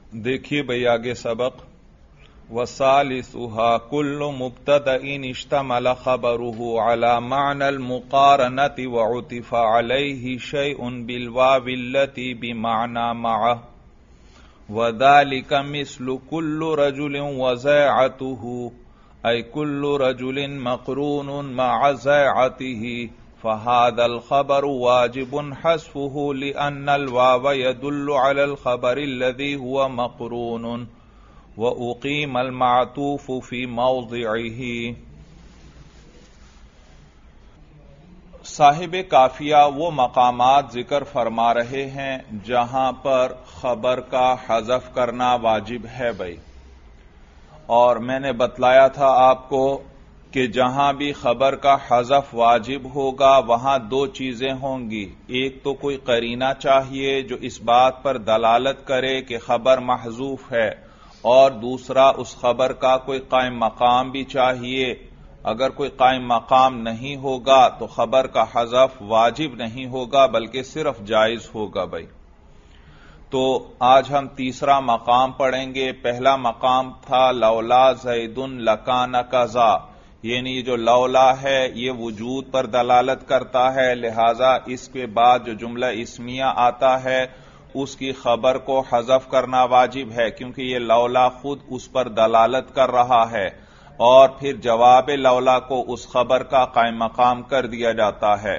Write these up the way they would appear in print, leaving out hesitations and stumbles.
دیکھیے بھئی آگے سبق وَثَالِثُهَا كُلُّ مُبْتَدَإٍ اشْتَمَلَ خَبَرُهُ عَلَى مَعْنَى الْمُقَارَنَةِ وَعُطِفَ عَلَيْهِ شَيْءٌ بِالْوَاوِ الَّتِي بِمَعْنَى مَعَهُ وَذَلِكَ مِثْلُ كُلُّ رَجُلٍ وَزَيْعَتُهُ أي كُلُّ رَجُلٍ مَقْرُونٌ مَعَ زَيْعَتِهِ فهذا الخبر واجب حذفه لأن الواو يدل على الخبر الذي هو مقرون وأقيم المعطوف في موضعه۔ صاحب کافیہ وہ مقامات ذکر فرما رہے ہیں جہاں پر خبر کا حذف کرنا واجب ہے بھائی، اور میں نے بتلایا تھا آپ کو کہ جہاں بھی خبر کا حذف واجب ہوگا وہاں دو چیزیں ہوں گی، ایک تو کوئی قرینہ چاہیے جو اس بات پر دلالت کرے کہ خبر محذوف ہے، اور دوسرا اس خبر کا کوئی قائم مقام بھی چاہیے۔ اگر کوئی قائم مقام نہیں ہوگا تو خبر کا حذف واجب نہیں ہوگا بلکہ صرف جائز ہوگا بھائی۔ تو آج ہم تیسرا مقام پڑھیں گے۔ پہلا مقام تھا لولا زید لکان کذا، یعنی جو لولا ہے یہ وجود پر دلالت کرتا ہے، لہذا اس کے بعد جو جملہ اسمیہ آتا ہے اس کی خبر کو حذف کرنا واجب ہے، کیونکہ یہ لولا خود اس پر دلالت کر رہا ہے، اور پھر جواب لولا کو اس خبر کا قائم مقام کر دیا جاتا ہے۔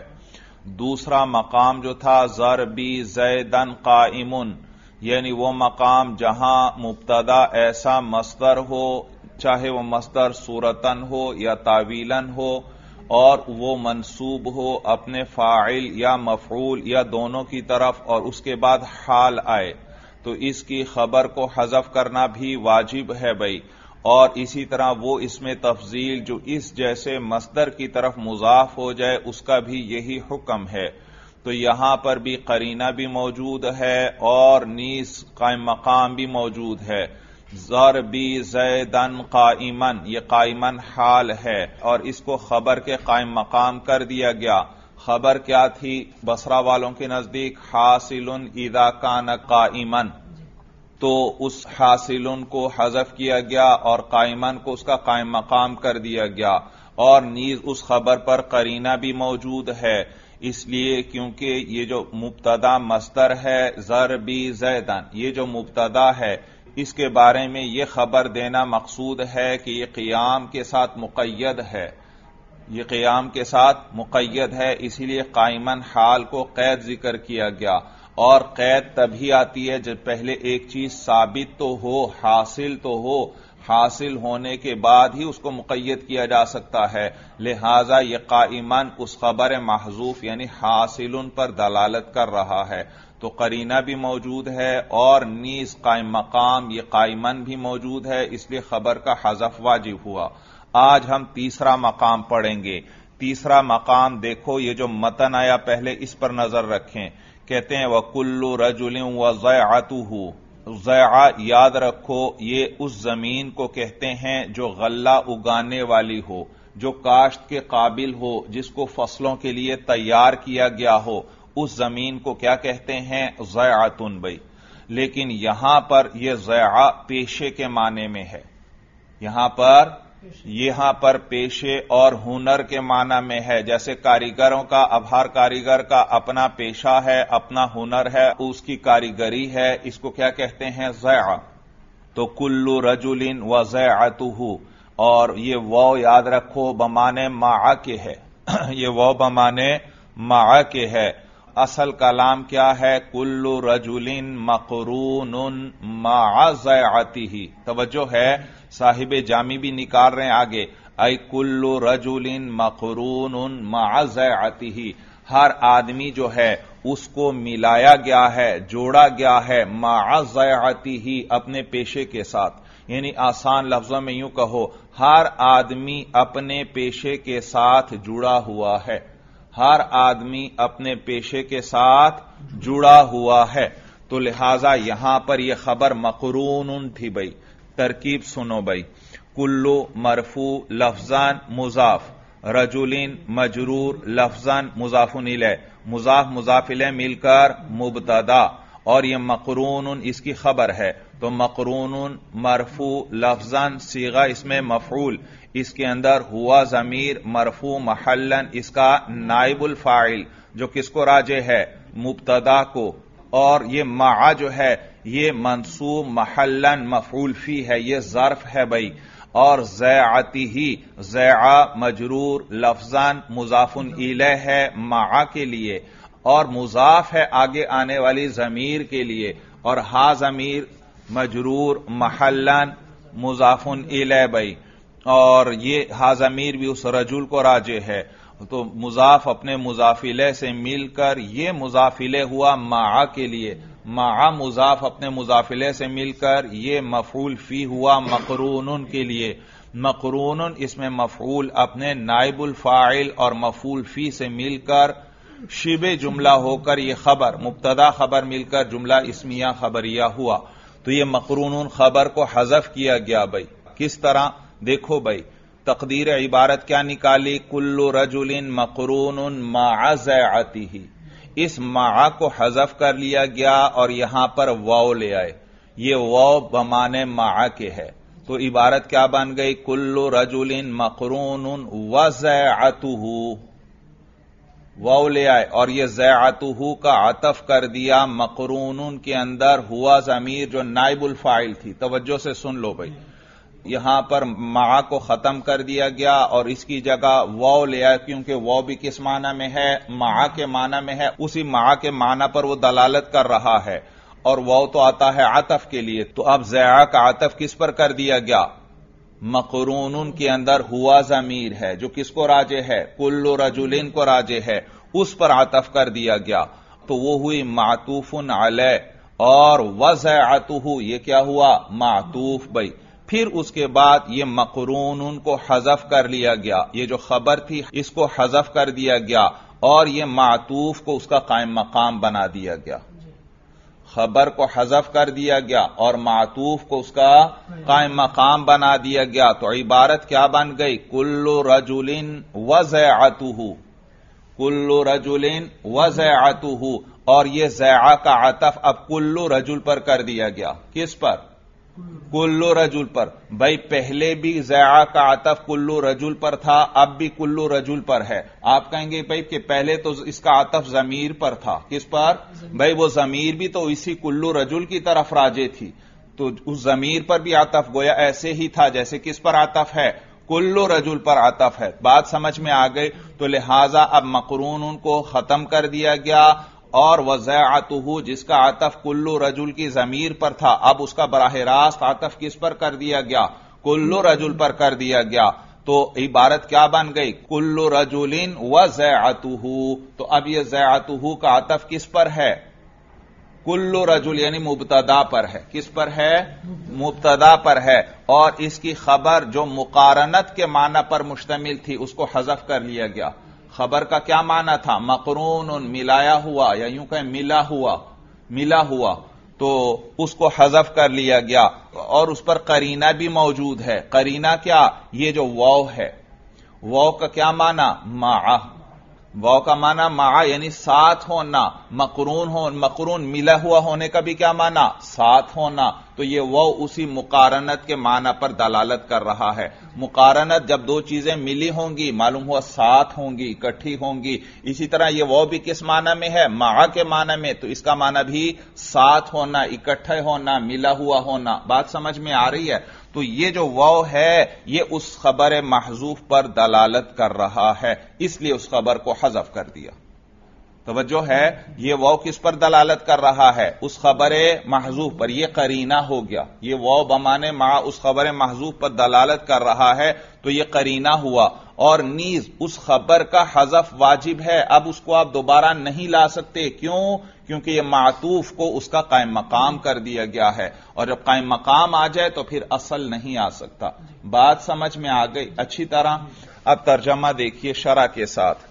دوسرا مقام جو تھا ضربی زیدن قائمن، یعنی وہ مقام جہاں مبتدا ایسا مصدر ہو، چاہے وہ مصدر صورتن ہو یا تعویلن ہو، اور وہ منصوب ہو اپنے فاعل یا مفعول یا دونوں کی طرف، اور اس کے بعد حال آئے تو اس کی خبر کو حذف کرنا بھی واجب ہے بھائی۔ اور اسی طرح وہ اس میں تفضیل جو اس جیسے مصدر کی طرف مضاف ہو جائے اس کا بھی یہی حکم ہے۔ تو یہاں پر بھی قرینہ بھی موجود ہے اور نیز قائم مقام بھی موجود ہے۔ ضربی زیدن قائمن، یہ قائمن حال ہے اور اس کو خبر کے قائم مقام کر دیا گیا۔ خبر کیا تھی بصرہ والوں کے نزدیک؟ حاصل اذا کان قائمن، تو اس حاصل کو حذف کیا گیا اور قائمن کو اس کا قائم مقام کر دیا گیا، اور نیز اس خبر پر قرینہ بھی موجود ہے، اس لیے کیونکہ یہ جو مبتدا مصدر ہے ضربی زیدن، یہ جو مبتدا ہے اس کے بارے میں یہ خبر دینا مقصود ہے کہ یہ قیام کے ساتھ مقید ہے، یہ قیام کے ساتھ مقید ہے، اسی لیے قائمن حال کو قید ذکر کیا گیا۔ اور قید تبھی آتی ہے جب پہلے ایک چیز ثابت تو ہو، حاصل تو ہو، حاصل ہونے کے بعد ہی اس کو مقید کیا جا سکتا ہے، لہذا یہ قائمن اس خبر محذوف یعنی حاصل پر دلالت کر رہا ہے، تو قرینہ بھی موجود ہے اور نیز قائم مقام یہ قائمن بھی موجود ہے، اس لیے خبر کا حذف واجب ہوا۔ آج ہم تیسرا مقام پڑھیں گے۔ تیسرا مقام دیکھو، یہ جو متن آیا پہلے اس پر نظر رکھیں، کہتے ہیں وَكُلُّ رَجُلٍ وَزَيْعَتُهُ، زیعہ یاد رکھو یہ اس زمین کو کہتے ہیں جو غلہ اگانے والی ہو، جو کاشت کے قابل ہو، جس کو فصلوں کے لیے تیار کیا گیا ہو، اس زمین کو کیا کہتے ہیں؟ زیعتن بھائی۔ لیکن یہاں پر یہ زیعہ پیشے کے معنی میں ہے، یہاں پر پیشے اور ہنر کے معنی میں ہے، جیسے کاریگروں کا، اب ہر کاریگر کا اپنا پیشہ ہے، اپنا ہنر ہے، اس کی کاریگری ہے، اس کو کیا کہتے ہیں؟ زیعہ۔ تو کل رجل وزیعتہ، اور یہ واو یاد رکھو بمانے مع کے ہے، یہ واو بمانے مع کے ہے۔ اصل کلام کیا ہے؟ کل رجل مقرون مع زیعتہ، توجہ ہے، صاحب جامی بھی نکال رہے ہیں آگے، ای کل رجل مقرون مع زیعتہ، ہر آدمی جو ہے اس کو ملایا گیا ہے، جوڑا گیا ہے، مع زیعتہ اپنے پیشے کے ساتھ، یعنی آسان لفظوں میں یوں کہو ہر آدمی اپنے پیشے کے ساتھ جڑا ہوا ہے، ہر آدمی اپنے پیشے کے ساتھ جڑا ہوا ہے، تو لہذا یہاں پر یہ خبر مقرون تھی بھائی۔ ترکیب سنو بھائی، کلو مرفوع لفظان مضاف، رجلین مجرور لفظان مضاف الیہ، مضاف مضاف الیہ مل کر مبتدا، اور یہ مقرون اس کی خبر ہے، تو مقرون مرفوع لفظاً صیغہ اس میں مفعول، اس کے اندر ہوا ضمیر مرفوع محلاً اس کا نائب الفاعل جو کس کو راجع ہے؟ مبتدا کو، اور یہ مع جو ہے یہ منصوب محلاً مفعول فی ہے، یہ ظرف ہے بھائی، اور ذیعتہ ذیع مجرور لفظاً مضاف الیہ ہے مع کے لیے، اور مضاف ہے آگے آنے والی ضمیر کے لیے، اور ہا ضمیر مجرور محلاً مضاف الیہ بھائی، اور یہ ہا ضمیر بھی اس رجل کو راجع ہے، تو مضاف اپنے مضاف الیہ سے مل کر یہ مضاف الیہ ہوا مع کے لیے، مع مضاف اپنے مضاف الیہ سے مل کر یہ مفعول فی ہوا مقرون کے لیے، مقرون اس میں مفعول اپنے نائب الفاعل اور مفعول فی سے مل کر شبہ جملہ ہو کر یہ خبر مبتدا خبر مل کر جملہ اسمیہ خبریہ ہوا، تو یہ مقرون خبر کو حذف کیا گیا بھائی۔ کس طرح؟ دیکھو بھائی تقدیر عبارت کیا نکالی؟ کل رجل مقرون مع ذیعتہ، اس مع کو حذف کر لیا گیا اور یہاں پر واو لے آئے، یہ واو بمانے مع کے ہے، تو عبارت کیا بن گئی؟ کل رجل مقرون وذیعتہ، واو لے آئے اور یہ ذیعتہ کا عطف کر دیا مقرون کے اندر ہوا ضمیر جو نائب الفاعل تھی، توجہ سے سن لو بھائی، یہاں پر مع کو ختم کر دیا گیا اور اس کی جگہ واو لے آئے، کیونکہ واو بھی کس معنی میں ہے؟ مع کے معنی میں ہے، اسی مع کے معنی پر وہ دلالت کر رہا ہے، اور واو تو آتا ہے عطف کے لیے، تو اب ذیع کا عطف کس پر کر دیا گیا؟ مقرون کے اندر ہوا ضمیر ہے جو کس کو راجع ہے؟ کل رجلین کو راجع ہے، اس پر عطف کر دیا گیا، تو وہ ہوئی معطوف علیہ، اور وذیعتہ یہ کیا ہوا؟ معطوف بھائی، پھر اس کے بعد یہ مقرون کو حذف کر لیا گیا، یہ جو خبر تھی اس کو حذف کر دیا گیا اور یہ معطوف کو اس کا قائم مقام بنا دیا گیا، خبر کو حذف کر دیا گیا اور معطوف کو اس کا قائم مقام بنا دیا گیا، تو عبارت کیا بن گئی؟ کل رجل وذیعتہ، کل رجل وذیعتہ، اور یہ ذیع کا عطف اب کل رجل پر کر دیا گیا، کس پر؟ کل رجل پر، بھائی پہلے بھی ذیع کا عطف کل رجل پر تھا، اب بھی کل رجل پر ہے، آپ کہیں گے بھائی کہ پہلے تو اس کا عطف ضمیر پر تھا، کس پر؟ بھائی وہ ضمیر بھی تو اسی کل رجل کی طرف راجع تھی، تو اس ضمیر پر بھی عطف گویا ایسے ہی تھا جیسے کس پر عطف ہے؟ کل رجل پر عطف ہے، بات سمجھ میں آ گئی، تو لہذا اب مقرون کو ختم کر دیا گیا، اور وذیعتہ جس کا عطف کل رجل کی ضمیر پر تھا اب اس کا براہ راست عطف کس پر کر دیا گیا؟ کل رجل پر کر دیا گیا، تو عبارت کیا بن گئی؟ کل رجل وذیعتہ، تو اب یہ ذیعتہ کا عطف کس پر ہے؟ کل رجل یعنی مبتدا پر ہے، کس پر ہے؟ مبتدا پر ہے، اور اس کی خبر جو مقارنت کے معنی پر مشتمل تھی اس کو حذف کر لیا گیا، خبر کا کیا معنی تھا؟ مقرون ملایا ہوا، یا یوں کہیں ملا ہوا، ملا ہوا، تو اس کو حذف کر لیا گیا، اور اس پر قرینہ بھی موجود ہے، قرینہ کیا؟ یہ جو واو ہے، واو کا کیا معنی؟ مع، واو کا معنی مع یعنی ساتھ ہونا، مقرون ملا ہوا ہونے کا بھی کیا معنی؟ ساتھ ہونا، تو یہ واو اسی مقارنت کے معنی پر دلالت کر رہا ہے، مقارنت جب دو چیزیں ملی ہوں گی معلوم ہوا ساتھ ہوں گی، اکٹھی ہوں گی، اسی طرح یہ واو بھی کس معنی میں ہے؟ مع کے معنی میں، تو اس کا معنی بھی ساتھ ہونا، اکٹھے ہونا، ملا ہوا ہونا، بات سمجھ میں آ رہی ہے؟ تو یہ جو واو ہے یہ اس خبر محذوف پر دلالت کر رہا ہے، اس لیے اس خبر کو حذف کر دیا، توجہ ہے، یہ واو کس پر دلالت کر رہا ہے؟ اس خبر محذوف پر، یہ قرینہ ہو گیا، یہ واو بمانے مع اس خبر محذوف پر دلالت کر رہا ہے، تو یہ قرینہ ہوا، اور نیز اس خبر کا حذف واجب ہے، اب اس کو آپ دوبارہ نہیں لا سکتے، کیوں؟ کیونکہ یہ معطوف کو اس کا قائم مقام کر دیا گیا ہے، اور جب قائم مقام آ جائے تو پھر اصل نہیں آ سکتا، بات سمجھ میں آ گئی اچھی طرح؟ اب ترجمہ دیکھیے شرح کے ساتھ،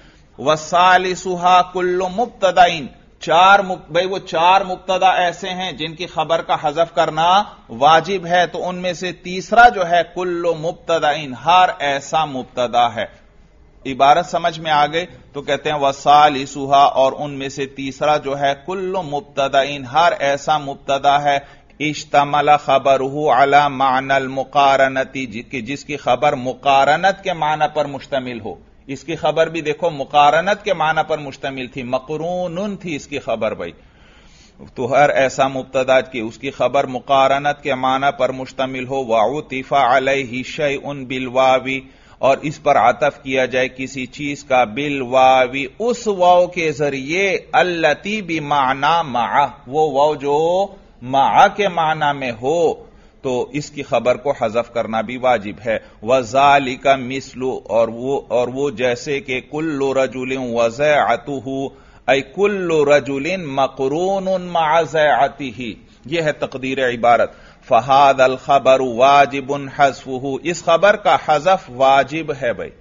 وَثَالِثُهَا كُلُّ مُبْتَدَئٍ، بھئی وہ چار مبتدا ایسے ہیں جن کی خبر کا حذف کرنا واجب ہے، تو ان میں سے تیسرا جو ہے کل مبتدئن، ہر ایسا مبتدا ہے، عبارت سمجھ میں آ گئی تو کہتے ہیں وَثَالِثُهَا، اور ان میں سے تیسرا جو ہے کل مبتدئ، ہر ایسا مبتدا ہے اشتمل خبرہ علی معنی المقارنت، جس کی خبر مقارنت کے معنی پر مشتمل ہو. اس کی خبر بھی دیکھو مقارنت کے معنی پر مشتمل تھی، مقرون تھی اس کی خبر بھائی. تو ہر ایسا مبتدا کہ اس کی خبر مقارنت کے معنی پر مشتمل ہو. وَعُطِفَ عَلَيْهِ شَيْءٌ بِالْوَاوِ، اور اس پر عطف کیا جائے کسی چیز کا بالواوی، اس واو کے ذریعے التی بمعنی مع، وہ واو جو مع کے معنی میں ہو تو اس کی خبر کو حذف کرنا بھی واجب ہے. وَذَلِكَ مِثْلُ، اور وہ جیسے کہ كُلُّ رَجُلٍ وَزَيْعَتُهُ، ای کل رجل مقرون مع زیعته، یہ ہے تقدیر عبارت. فہذا الخبر واجب حذفه، اس خبر کا حذف واجب ہے بھائی.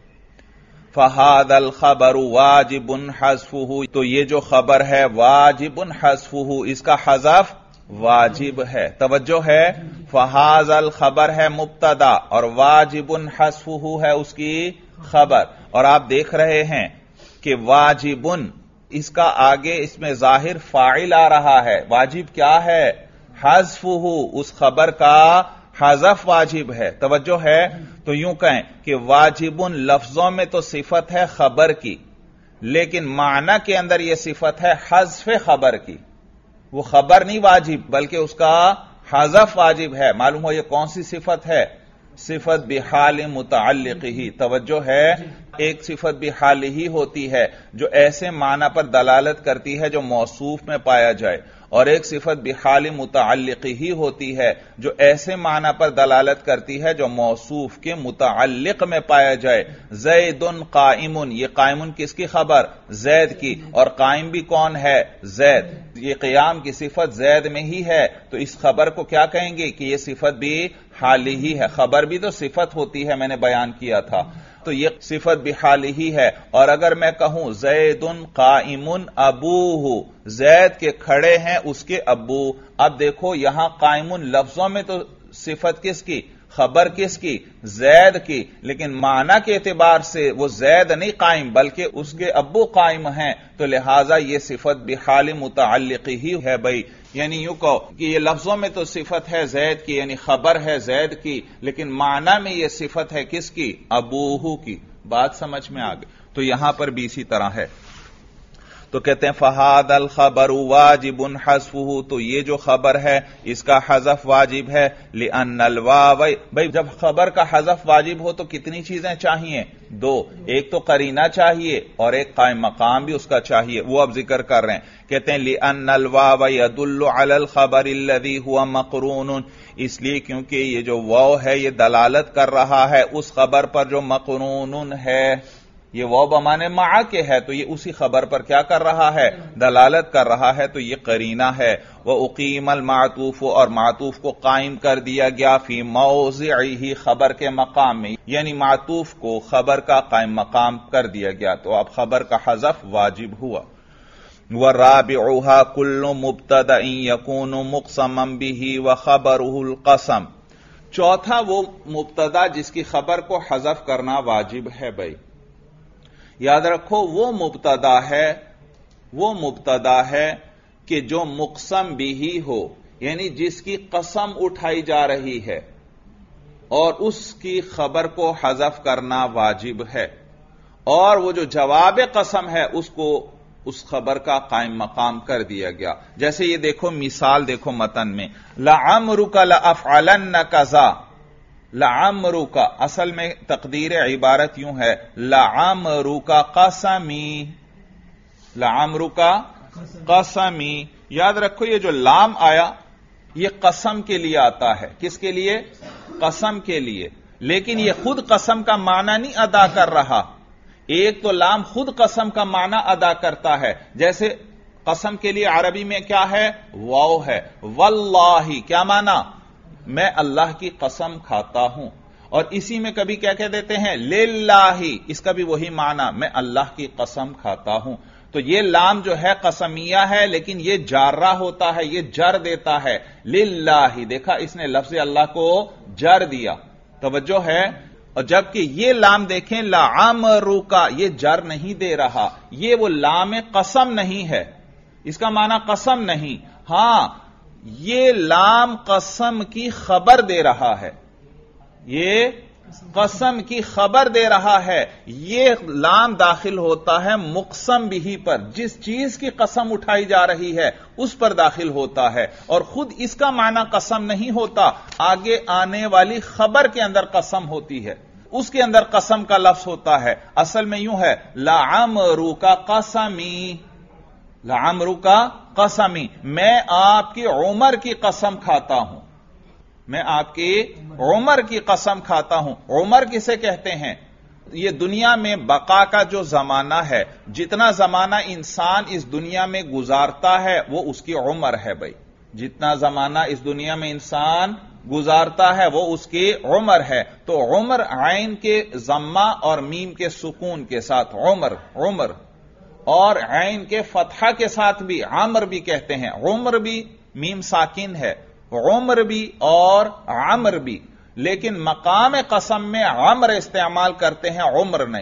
فہذا الخبر واجب حذفه، تو یہ جو خبر ہے واجب حذفه، اس کا حذف واجب ہے. توجہ ہے، فہذا الخبر ہے مبتدا اور واجب حذفه ہے اس کی خبر. اور آپ دیکھ رہے ہیں کہ واجبن، اس کا آگے اس میں ظاہر فاعل آ رہا ہے. واجب کیا ہے؟ حذفہ، اس خبر کا حذف واجب ہے. توجہ ہے، تو یوں کہیں کہ واجب لفظوں میں تو صفت ہے خبر کی، لیکن معنی کے اندر یہ صفت ہے حذف خبر کی. وہ خبر نہیں واجب بلکہ اس کا حذف واجب ہے. معلوم ہو یہ کون سی صفت ہے؟ صفت بحال متعلق ہی. توجہ ہے، ایک صفت بحال ہی ہوتی ہے جو ایسے معنی پر دلالت کرتی ہے جو موصوف میں پایا جائے، اور ایک صفت بحال متعلق ہی ہوتی ہے جو ایسے معنی پر دلالت کرتی ہے جو موصوف کے متعلق میں پایا جائے. زید قائم، یہ قائم کس کی خبر؟ زید کی. اور قائم بھی کون ہے؟ زید. یہ قیام کی صفت زید میں ہی ہے، تو اس خبر کو کیا کہیں گے کہ یہ صفت بھی حالی ہی ہے. خبر بھی تو صفت ہوتی ہے، میں نے بیان کیا تھا. تو یہ صفت بحالی ہی ہے. اور اگر میں کہوں زید قائم ابوہ، زید کے کھڑے ہیں اس کے ابو، اب دیکھو یہاں قائم لفظوں میں تو صفت کس کی؟ خبر کس کی؟ زید کی. لیکن معنی کے اعتبار سے وہ زید نہیں قائم بلکہ اس کے ابو قائم ہیں، تو لہٰذا یہ صفت بحال متعلق ہی ہے بھائی. یعنی یوں کہو کہ یہ لفظوں میں تو صفت ہے زید کی، یعنی خبر ہے زید کی، لیکن معنی میں یہ صفت ہے کس کی؟ ابوہ کی. بات سمجھ میں آ گئی. تو یہاں پر بھی اسی طرح ہے. تو کہتے ہیں فہذا الخبر واجب حذفہ، تو یہ جو خبر ہے اس کا حذف واجب ہے. لأن الواو، بھئی جب خبر کا حذف واجب ہو تو کتنی چیزیں چاہیے؟ دو. ایک تو قرینہ چاہیے اور ایک قائم مقام بھی اس کا چاہیے، وہ اب ذکر کر رہے ہیں. کہتے ہیں لأن الواو يدل على الخبر الذي هو مقرون، اس لیے کیونکہ یہ جو واو ہے یہ دلالت کر رہا ہے اس خبر پر جو مقرون ہے. یہ واو بمانے مع کے ہے تو یہ اسی خبر پر کیا کر رہا ہے؟ دلالت کر رہا ہے، تو یہ قرینہ ہے. وَأُقِيمَ الْمَعْطُوفُ، اور معطوف کو قائم کر دیا گیا فی موضعہ، خبر کے مقام میں، یعنی معطوف کو خبر کا قائم مقام کر دیا گیا، تو اب خبر کا حذف واجب ہوا. وَرَابِعُهَا كُلُّ مُبْتَدَئٍ يَكُونُ مُقْسَمًا بِهِ وَخَبَرُهُ الْقَسَمُ، چوتھا وہ مبتدا جس کی خبر کو حذف کرنا واجب ہے. بھائی یاد رکھو وہ مبتدا ہے کہ جو مقسم بھی ہو، یعنی جس کی قسم اٹھائی جا رہی ہے اور اس کی خبر کو حذف کرنا واجب ہے. اور وہ جو جواب قسم ہے اس کو اس خبر کا قائم مقام کر دیا گیا. جیسے یہ دیکھو مثال دیکھو متن میں، لعمرک لافعلن کذا. لعمرک اصل میں تقدیر عبارت یوں ہے، لعمرک قسمی، لعمرک قسمی. یاد رکھو یہ جو لام آیا یہ قسم کے لیے آتا ہے. کس کے لیے؟ قسم کے لیے. لیکن یہ خود قسم کا معنی نہیں ادا کر رہا. ایک تو لام خود قسم کا معنی ادا کرتا ہے، جیسے قسم کے لیے عربی میں کیا ہے؟ واو ہے. واللہ کیا معنی؟ میں اللہ کی قسم کھاتا ہوں. اور اسی میں کبھی کیا کہہ دیتے ہیں؟ للہ، اس کا بھی وہی معنی، میں اللہ کی قسم کھاتا ہوں. تو یہ لام جو ہے قسمیہ ہے لیکن یہ جارہ ہوتا ہے، یہ جر دیتا ہے. للہ، دیکھا اس نے لفظ اللہ کو جر دیا. توجہ ہے. اور جبکہ یہ لام دیکھیں لعمرک، یہ جر نہیں دے رہا، یہ وہ لام قسم نہیں ہے، اس کا معنی قسم نہیں، ہاں یہ لام قسم کی خبر دے رہا ہے، یہ قسم کی خبر دے رہا ہے۔ یہ لام داخل ہوتا ہے مقسم بھی پر، جس چیز کی قسم اٹھائی جا رہی ہے اس پر داخل ہوتا ہے، اور خود اس کا معنی قسم نہیں ہوتا، آگے آنے والی خبر کے اندر قسم ہوتی ہے، اس کے اندر قسم کا لفظ ہوتا ہے۔ اصل میں یوں ہے لعمرک قسمی، لعمرک قسمی، میں آپ کی عمر کی قسم کھاتا ہوں، میں آپ کی عمر کی قسم کھاتا ہوں۔ عمر کسے کہتے ہیں؟ یہ دنیا میں بقا کا جو زمانہ ہے، جتنا زمانہ انسان اس دنیا میں گزارتا ہے وہ اس کی عمر ہے بھائی، جتنا زمانہ اس دنیا میں انسان گزارتا ہے وہ اس کی عمر ہے۔ تو عمر عین کے ضمہ اور میم کے سکون کے ساتھ عمر، عمر، اور عین کے فتحہ کے ساتھ بھی عمر بھی کہتے ہیں، عمر بھی میم ساکن ہے، عمر بھی اور عمر بھی، لیکن مقام قسم میں عمر استعمال کرتے ہیں، عمر نہیں۔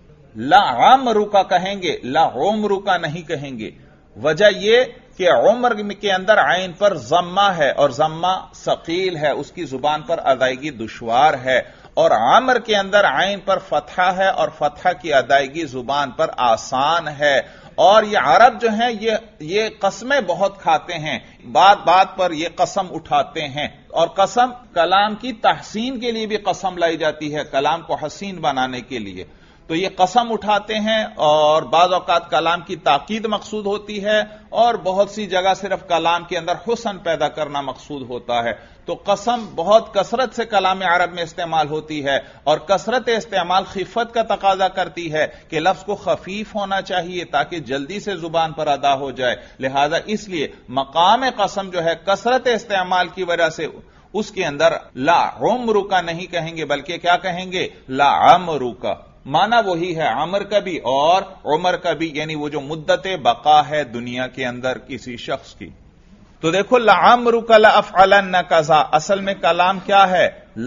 لعمرک کہیں گے، لعمرک نہیں کہیں گے۔ وجہ یہ کہ عمر کے اندر عین پر ضمہ ہے اور ضمہ ثقیل ہے، اس کی زبان پر ادائیگی دشوار ہے، اور عمر کے اندر عین پر فتحہ ہے اور فتحہ کی ادائیگی زبان پر آسان ہے۔ اور یہ عرب جو ہیں یہ قسمیں بہت کھاتے ہیں، بات بات پر یہ قسم اٹھاتے ہیں، اور قسم کلام کی تحسین کے لیے بھی قسم لائی جاتی ہے، کلام کو حسین بنانے کے لیے۔ تو یہ قسم اٹھاتے ہیں، اور بعض اوقات کلام کی تاکید مقصود ہوتی ہے، اور بہت سی جگہ صرف کلام کے اندر حسن پیدا کرنا مقصود ہوتا ہے۔ تو قسم بہت کثرت سے کلام عرب میں استعمال ہوتی ہے، اور کثرت استعمال خفت کا تقاضا کرتی ہے کہ لفظ کو خفیف ہونا چاہیے تاکہ جلدی سے زبان پر ادا ہو جائے، لہذا اس لیے مقام قسم جو ہے کثرت استعمال کی وجہ سے اس کے اندر لعمرک نہیں کہیں گے، بلکہ کیا کہیں گے؟ لعمرک۔ معنی وہی ہے، عمر کا بھی اور عمر کا بھی، یعنی وہ جو مدت بقا ہے دنیا کے اندر کسی شخص کی۔ تو دیکھو لعمرک لافعلن کذا، اصل میں کلام کیا ہے؟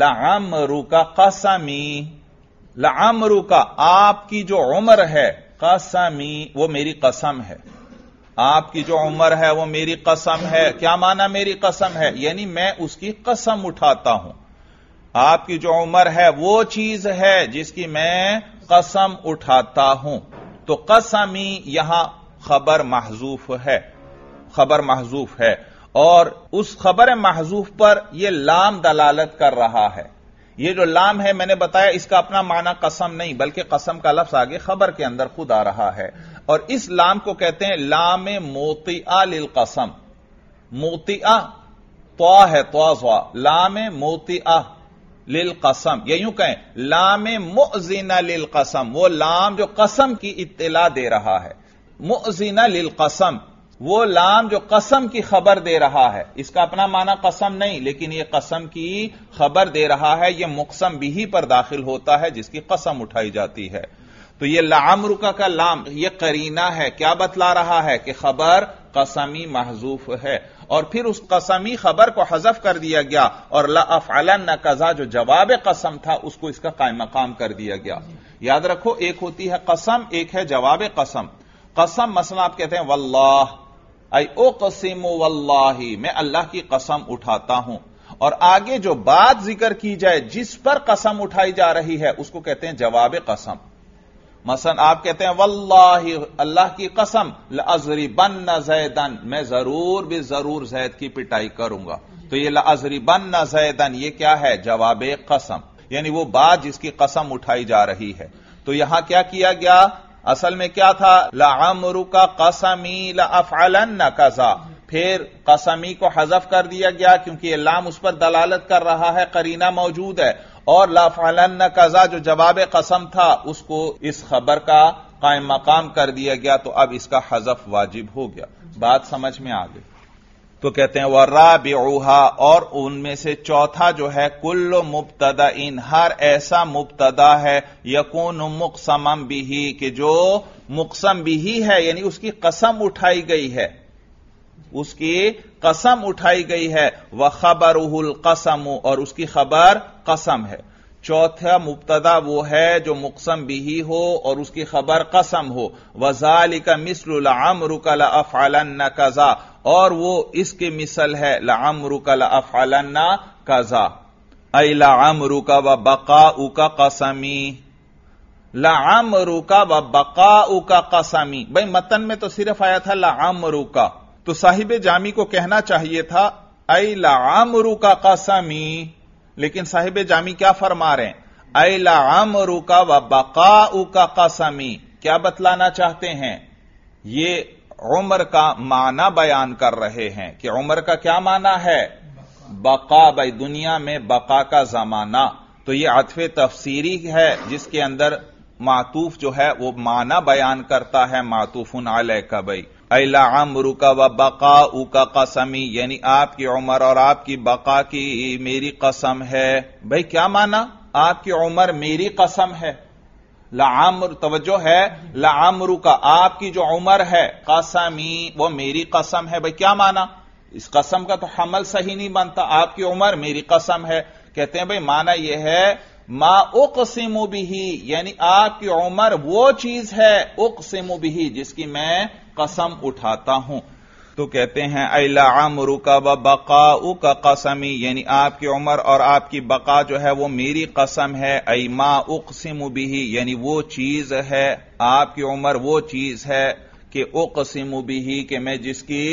لعمرک قسمی، لعمرک آپ کی جو عمر ہے، قسمی وہ میری قسم ہے، آپ کی جو عمر ہے وہ میری قسم ہے۔ کیا معنی میری قسم ہے؟ یعنی میں اس کی قسم اٹھاتا ہوں، آپ کی جو عمر ہے وہ چیز ہے جس کی میں قسم اٹھاتا ہوں۔ تو قسمی یہاں خبر محذوف ہے، خبر محذوف ہے، اور اس خبر محذوف پر یہ لام دلالت کر رہا ہے۔ یہ جو لام ہے میں نے بتایا اس کا اپنا معنی قسم نہیں، بلکہ قسم کا لفظ آگے خبر کے اندر خود آ رہا ہے، اور اس لام کو کہتے ہیں لام موطئہ للقسم۔ موطئہ طا ہے، طا، لام موطئہ للقسم، یا یوں کہیں لام مؤذنہ للقسم، وہ لام جو قسم کی اطلاع دے رہا ہے، مؤذنہ للقسم، وہ لام جو قسم کی خبر دے رہا ہے، اس کا اپنا معنی قسم نہیں، لیکن یہ قسم کی خبر دے رہا ہے، یہ مقسم بھی پر داخل ہوتا ہے جس کی قسم اٹھائی جاتی ہے۔ تو یہ لعمرک کا لام یہ قرینہ ہے، کیا بتلا رہا ہے کہ خبر قسمی محذوف ہے، اور پھر اس قسمی خبر کو حذف کر دیا گیا، اور لافعلن کذا جو جواب قسم تھا اس کو اس کا قائم مقام کر دیا گیا۔ یاد رکھو ایک ہوتی ہے قسم، ایک ہے جواب قسم۔ قسم مثلا آپ کہتے ہیں واللہ، ای اقسم واللہ، میں اللہ کی قسم اٹھاتا ہوں، اور آگے جو بات ذکر کی جائے جس پر قسم اٹھائی جا رہی ہے اس کو کہتے ہیں جواب قسم۔ مثلا آپ کہتے ہیں واللہ، اللہ کی قسم، لأضربن زیدن، میں ضرور بھی ضرور زید کی پٹائی کروں گا۔ تو یہ لأضربن زیدن یہ کیا ہے؟ جواب قسم، یعنی وہ بات جس کی قسم اٹھائی جا رہی ہے۔ تو یہاں کیا کیا گیا؟ اصل میں کیا تھا؟ لعمرک قسمی لافعلن کذا، پھر قسمی کو حذف کر دیا گیا کیونکہ یہ لام اس پر دلالت کر رہا ہے، قرینہ موجود ہے، اور لافعلن کذا جو جواب قسم تھا اس کو اس خبر کا قائم مقام کر دیا گیا، تو اب اس کا حذف واجب ہو گیا۔ بات سمجھ میں آ گئی؟ تو کہتے ہیں والرابعھا، اور ان میں سے چوتھا جو ہے کل مبتدا، ہر ایسا مبتدا ہے یکون مقسما بھی، کہ جو مقسم بھی ہے، یعنی اس کی قسم اٹھائی گئی ہے، اس کی قسم اٹھائی گئی ہے، وخبرہ القسم، اور اس کی خبر قسم ہے۔ چوتھا مبتدا وہ ہے جو مقسم بھی ہو اور اس کی خبر قسم ہو. وذالک مثل لعمرک لافعلن کذا، اور وہ اس کے مثل ہے لعمرک لافعلن کذا، ای لعمرک وبقاؤک قسمی. لعمرک وبقاؤک قسمی، بھئی متن میں تو صرف آیا تھا لعمرک، تو صاحب جامی کو کہنا چاہیے تھا ای لعمرک قسمی، لیکن صاحب جامی کیا فرما رہے ہیں؟ اے لعمرک وبقاؤک قسمی. کیا بتلانا چاہتے ہیں؟ یہ عمر کا معنی بیان کر رہے ہیں کہ عمر کا کیا معنی ہے؟ بقا، بھائی دنیا میں بقا کا زمانہ. تو یہ عطف تفسیری ہے جس کے اندر معطوف جو ہے وہ معنی بیان کرتا ہے معطوف علیہ. بھائی اے لعمرک وبقاؤک قسمی، یعنی آپ کی عمر اور آپ کی بقا کی میری قسم ہے. بھئی کیا معنی؟ آپ کی عمر میری قسم ہے. لعمر، توجہ ہے، لعمرک آپ کی جو عمر ہے، قسمی وہ میری قسم ہے. بھئی کیا معنی؟ اس قسم کا تو حمل صحیح نہیں بنتا. آپ کی عمر میری قسم ہے. کہتے ہیں بھئی معنی یہ ہے ما اقسم بہ، یعنی آپ کی عمر وہ چیز ہے اقسم بہ جس کی میں قسم اٹھاتا ہوں. تو کہتے ہیں اے لعمرک وبقاؤک قسمی، یعنی آپ کی عمر اور آپ کی بقا جو ہے وہ میری قسم ہے. اے ما اقسم بہ، یعنی وہ چیز ہے، آپ کی عمر وہ چیز ہے کہ اقسم بہ کہ میں جس کی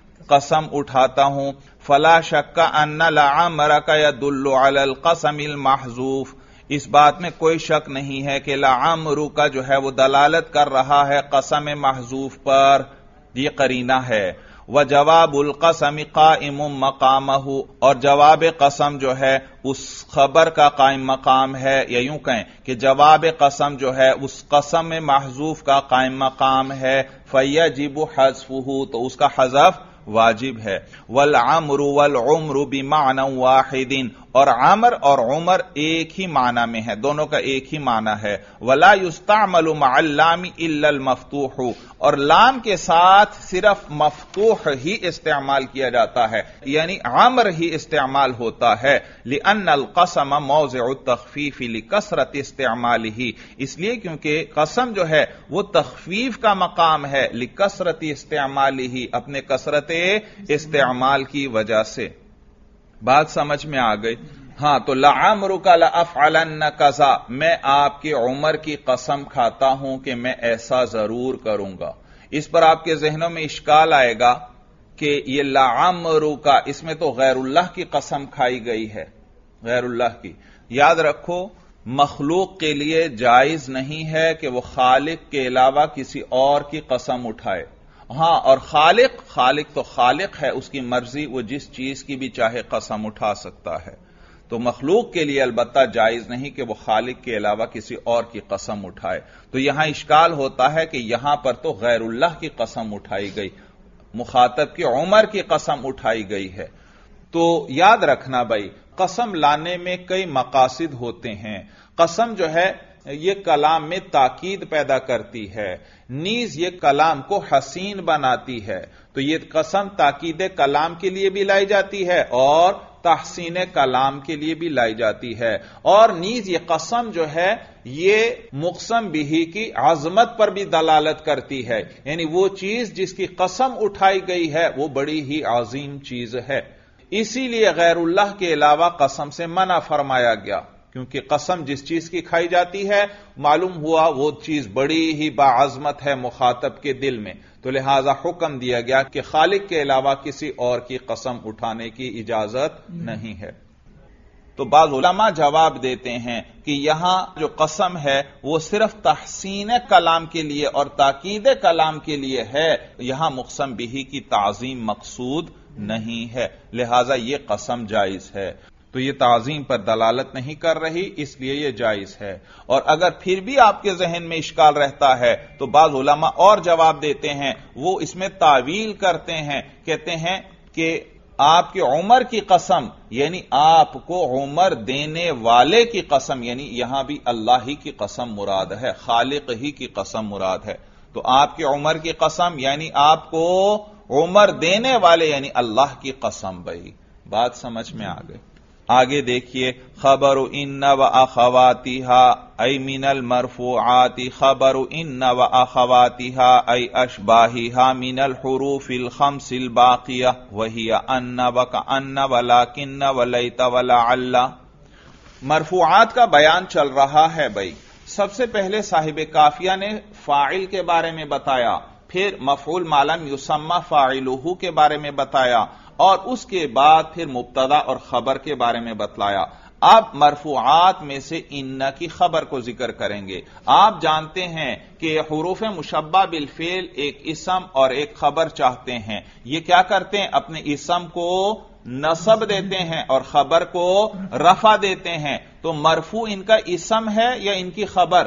قسم اٹھاتا ہوں. فلا شک ان لعمرک یدل علی القسم المحذوف، اس بات میں کوئی شک نہیں ہے کہ لعمرک جو ہے وہ دلالت کر رہا ہے قسم محذوف پر، یہ قرینہ ہے. وجواب القسم قائم مقامہ، اور جواب قسم جو ہے اس خبر کا قائم مقام ہے، یا یوں کہیں کہ جواب قسم جو ہے اس قسم محذوف کا قائم مقام ہے. فیجب حذفہ، تو اس کا حذف واجب ہے. والعمر والعمر بمعنى واحد، اور عمر اور عمر ایک ہی معنی میں ہے، دونوں کا ایک ہی معنی ہے. ولا يستعمل مع اللام الا المفتوح، اور لام کے ساتھ صرف مفتوح ہی استعمال کیا جاتا ہے، یعنی عمر ہی استعمال ہوتا ہے. لأن القسم موضع التخفیف لکثرت استعمالہ، اس لیے کیونکہ قسم جو ہے وہ تخفیف کا مقام ہے لکثرت استعمالہ، اپنے کثرت استعمال کی وجہ سے. بات سمجھ میں آ گئی؟ ہاں، تو لعمرک لافعلن کذا، میں آپ کی عمر کی قسم کھاتا ہوں کہ میں ایسا ضرور کروں گا. اس پر آپ کے ذہنوں میں اشکال آئے گا کہ یہ لعمرک، اس میں تو غیر اللہ کی قسم کھائی گئی ہے، غیر اللہ کی. یاد رکھو مخلوق کے لیے جائز نہیں ہے کہ وہ خالق کے علاوہ کسی اور کی قسم اٹھائے. ہاں، اور خالق تو خالق ہے، اس کی مرضی، وہ جس چیز کی بھی چاہے قسم اٹھا سکتا ہے. تو مخلوق کے لیے البتہ جائز نہیں کہ وہ خالق کے علاوہ کسی اور کی قسم اٹھائے. تو یہاں اشکال ہوتا ہے کہ یہاں پر تو غیر اللہ کی قسم اٹھائی گئی، مخاطب کی عمر کی قسم اٹھائی گئی ہے. تو یاد رکھنا بھائی، قسم لانے میں کئی مقاصد ہوتے ہیں. قسم جو ہے یہ کلام میں تاکید پیدا کرتی ہے، نیز یہ کلام کو حسین بناتی ہے. تو یہ قسم تاکید کلام کے لیے بھی لائی جاتی ہے اور تحسین کلام کے لیے بھی لائی جاتی ہے. اور نیز یہ قسم جو ہے یہ مقسم بھی کی عظمت پر بھی دلالت کرتی ہے، یعنی وہ چیز جس کی قسم اٹھائی گئی ہے وہ بڑی ہی عظیم چیز ہے. اسی لیے غیر اللہ کے علاوہ قسم سے منع فرمایا گیا، کیونکہ قسم جس چیز کی کھائی جاتی ہے معلوم ہوا وہ چیز بڑی ہی باعظمت ہے مخاطب کے دل میں. تو لہذا حکم دیا گیا کہ خالق کے علاوہ کسی اور کی قسم اٹھانے کی اجازت نہیں ہے. تو بعض علماء جواب دیتے ہیں کہ یہاں جو قسم ہے وہ صرف تحسین کلام کے لیے اور تاکید کلام کے لیے ہے، یہاں مقسم بھی کی تعظیم مقصود نہیں ہے، لہذا یہ قسم جائز ہے. تو یہ تعظیم پر دلالت نہیں کر رہی، اس لیے یہ جائز ہے. اور اگر پھر بھی آپ کے ذہن میں اشکال رہتا ہے تو بعض علماء اور جواب دیتے ہیں، وہ اس میں تعویل کرتے ہیں، کہتے ہیں کہ آپ کی عمر کی قسم یعنی آپ کو عمر دینے والے کی قسم، یعنی یہاں بھی اللہ ہی کی قسم مراد ہے، خالق ہی کی قسم مراد ہے. تو آپ کی عمر کی قسم یعنی آپ کو عمر دینے والے یعنی اللہ کی قسم. بھائی بات سمجھ میں آ گئی؟ आगे देखिए, खबर इन्न व अखवातिहा ऐ मिनल मरफूआति, खबर इन्न व अखवातिहा ऐ अशबाहिहा मिनल हुरूफिल खम्सिल बाकिया वहिया अन्न व कअन्न व लाकिन्न व लैत व लअल्ला। मरफूआत का बयान चल रहा है भाई। सबसे पहले साहिब काफिया ने फाइल के बारे में बताया, फिर मफऊल मालम युसम्मा फाइलुहु के बारे में बताया, और उसके बाद फिर मुब्तदा और खबर के बारे में बतलाया। अब मरफूआत में से इन्ना की खबर को जिक्र करेंगे। आप जानते हैं कि हुरूफ मुशब्बा बिल फेल एक इसम और एक खबर चाहते हैं। ये क्या करते हैं, अपने इसम को नसब देते हैं और खबर को रफा देते हैं। तो मरफू इनका इसम है या इनकी खबर?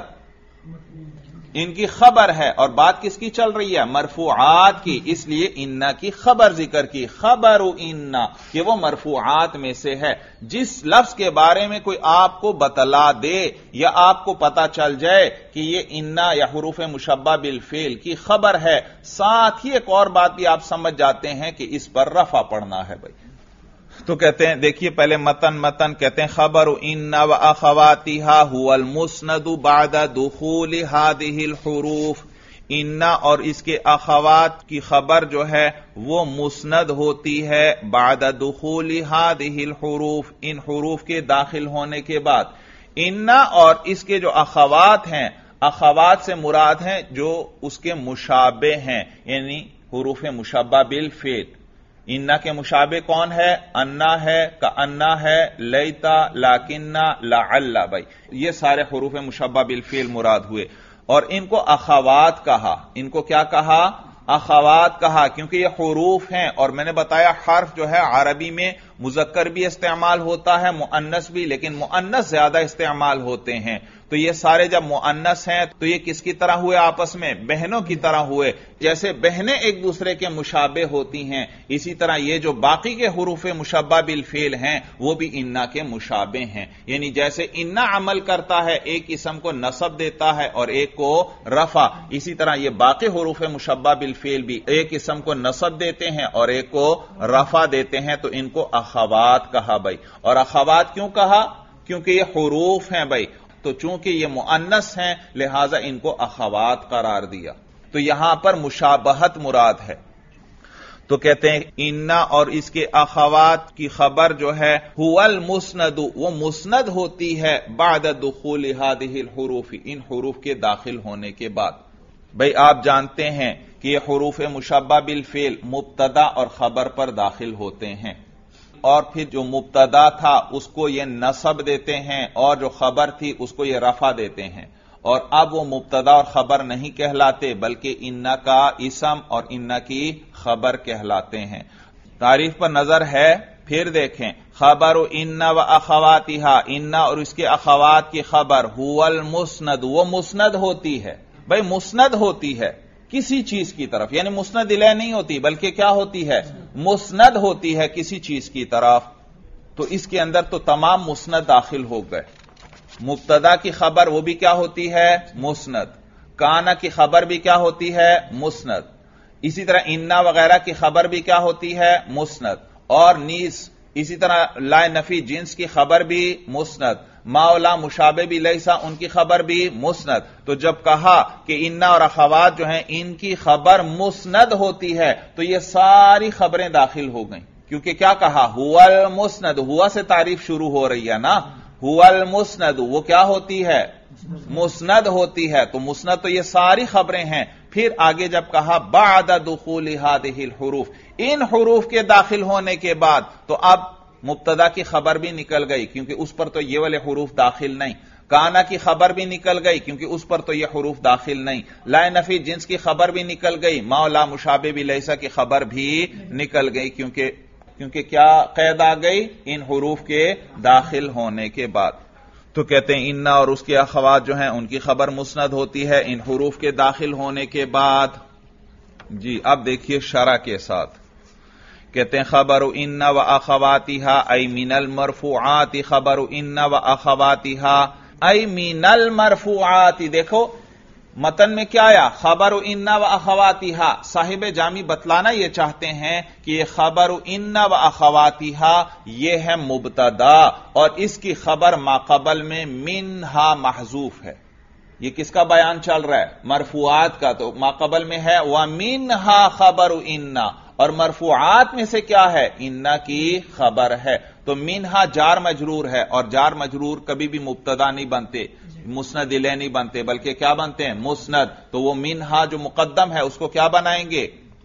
इनकी खबर है। और बात किसकी चल रही है? मरफूआत की। इसलिए इन्ना की खबर जिक्र की, खबरु इन्ना, कि वो मरफूआत में से है। जिस लफ्ज के बारे में कोई आपको बतला दे या आपको पता चल जाए कि ये इन्ना या हुरूफ मुशब्बा बिल फेल की खबर है, साथ ही एक और बात भी आप समझ जाते हैं कि इस पर रफा पड़ना है भाई। तो कहते हैं, देखिए पहले मतन कहते हैं, खबर इन्ना व अखवातिहा हुवल मुस्नदु बादा दुखूल हादिहिल हुरूफ। इन्ना और इसके अखवात की खबर जो है वो मुस्नद होती है बादा दुखूल हादिहिल हुरूफ, इन हुरूफ के दाखिल होने के बाद। इन्ना और इसके जो अखवात हैं, अखवात से मुराद हैं जो उसके मुशाबे हैं, यानी हुरूफ मुशब्बा बिल फेल। इन्ना के मुशाबे कौन है? अन्ना है, का अन्ना है, लैता, लाकिन्ना, लअल्ला भाई। ये सारे हुरूफ मुशब्बा बिल फेल मुराद हुए। और इनको अखवात कहा। इनको क्या कहा? अखवात कहा, क्योंकि ये हुरूफ हैं। और मैंने बताया हर्फ जो है अरबी में मुजक्कर भी इस्तेमाल होता है, मुअन्नस भी, लेकिन मुअन्नस ज्यादा इस्तेमाल होते हैं। तो ये सारे जब मुअन्नस हैं तो ये किसकी तरह हुए? आपस में बहनों की तरह हुए। जैसे बहनें एक दूसरे के मुशाबे होती हैं, इसी तरह ये जो बाकी के हुरूफ मुशब्बा बिल फेल हैं वो भी इन्ना के मुशाबे हैं। यानी जैसे इन्ना अमल करता है, एक इसम को नसब देता है और एक को रफा, इसी तरह ये बाकी हुरूफ मुशब्बा बिल फेल भी एक इसम को नसब देते हैं और एक को रफा देते हैं। तो इनको अखवात कहा भाई। और अखवात क्यों कहा? क्योंकि ये हुरूफ हैं भाई। तो चूंकि ये मुअन्नस हैं लिहाजा इनको अखवात करार दिया। तो यहां पर मुशाबहत मुराद है। तो कहते हैं इन्ना और इसके अखवात की खबर जो है हुवल मुस्नदु, वो मुस्नद होती है बाद दुखूल हादिहिल हुरूफी, इन हुरूफ के दाखिल होने के बाद। भाई आप जानते हैं कि ये हुरूफ मुशब्बा बिल फेल मुब्तदा और खबर पर दाखिल होते हैं, और फिर जो मुब्तदा था उसको ये नसब देते हैं और जो खबर थी उसको ये रफा देते हैं। और अब वो मुब्तदा और खबर नहीं कहलाते बल्कि इन्ना का इसम और इन्ना की खबर कहलाते हैं। तारीफ पर नजर है, फिर देखें, खबर इन्ना व अखवातिहा, इन्ना और इसके अखवात की खबर हुवल मुस्नद, वो मुस्नद होती है भाई। मुस्नद होती है किसी चीज की तरफ, यानी मुस्नद इलैह नहीं होती बल्कि क्या होती है? मुस्नद होती है किसी चीज की तरफ। तो इसके अंदर तो तमाम मुस्नद दाखिल हो गए। मुब्तदा की खबर वो भी क्या होती है? मुस्नद। काना की खबर भी क्या होती है? मुस्नद। इसी तरह इन्ना वगैरह की खबर भी क्या होती है? मुस्नद। और नीस, इसी तरह ला नफी जिन्स की खबर भी मुस्नद। माओला मुशाबे भी लैसा, उनकी खबर भी मुस्नद। तो जब कहा कि इन्ना और अखवात जो हैं इनकी खबर मुस्नद होती है तो ये सारी खबरें दाखिल हो गई। क्योंकि क्या कहा? हुवल मुस्नद, हुआ से तारीफ शुरू हो रही है ना। हुवल मुस्नद, वो क्या होती है? मुस्नद होती है। तो मुस्नद तो ये सारी खबरें हैं। फिर आगे जब कहा बादा दुखूल हादिहिल हुरूफ, इन हुरूफ के दाखिल होने के बाद, तो अब मुब्तदा की खबर भी निकल गई क्योंकि उस पर तो ये वाले हुरूफ दाखिल नहीं। काना की खबर भी निकल गई क्योंकि उस पर तो ये हुरूफ दाखिल नहीं। ला नफी जिन्स की खबर भी निकल गई। मौला मुशाबे भी लैसा की खबर भी निकल गई क्योंकि क्या कैद आ गई? इन हुरूफ के दाखिल होने के बाद। तो कहते हैं इन्ना और उसके अखवात जो हैं उनकी खबर मुस्नद होती है इन हुरूफ के दाखिल होने के बाद। जी अब देखिए शरह के साथ कहते हैं खबर इन्ना व अखवातिहा ऐ मिनल मरफूआति, खबर इन्ना व अखवातिहा ऐ मिनल मरफूआति। देखो متن میں کیا آیا؟ خبر انا و اخواتہا. صاحب جامی بتلانا یہ چاہتے ہیں کہ یہ خبر انا و اخواتہا یہ ہے مبتدا اور اس کی خبر ماقبل میں منہا محذوف ہے. یہ کس کا بیان چل رہا ہے؟ مرفوعات کا. تو ماقبل میں ہے وَمِنْهَا خَبَرُ اِنَّا، اور مرفوعات میں سے کیا ہے؟ اِنَّا کی خبر ہے. تو منہا جار مجرور ہے، اور جار مجرور کبھی بھی مبتدا نہیں بنتے، مسند الیہ نہیں بنتے، بلکہ کیا بنتے ہیں؟ مسند. تو وہ منہا جو مقدم ہے اس کو کیا بنائیں گے؟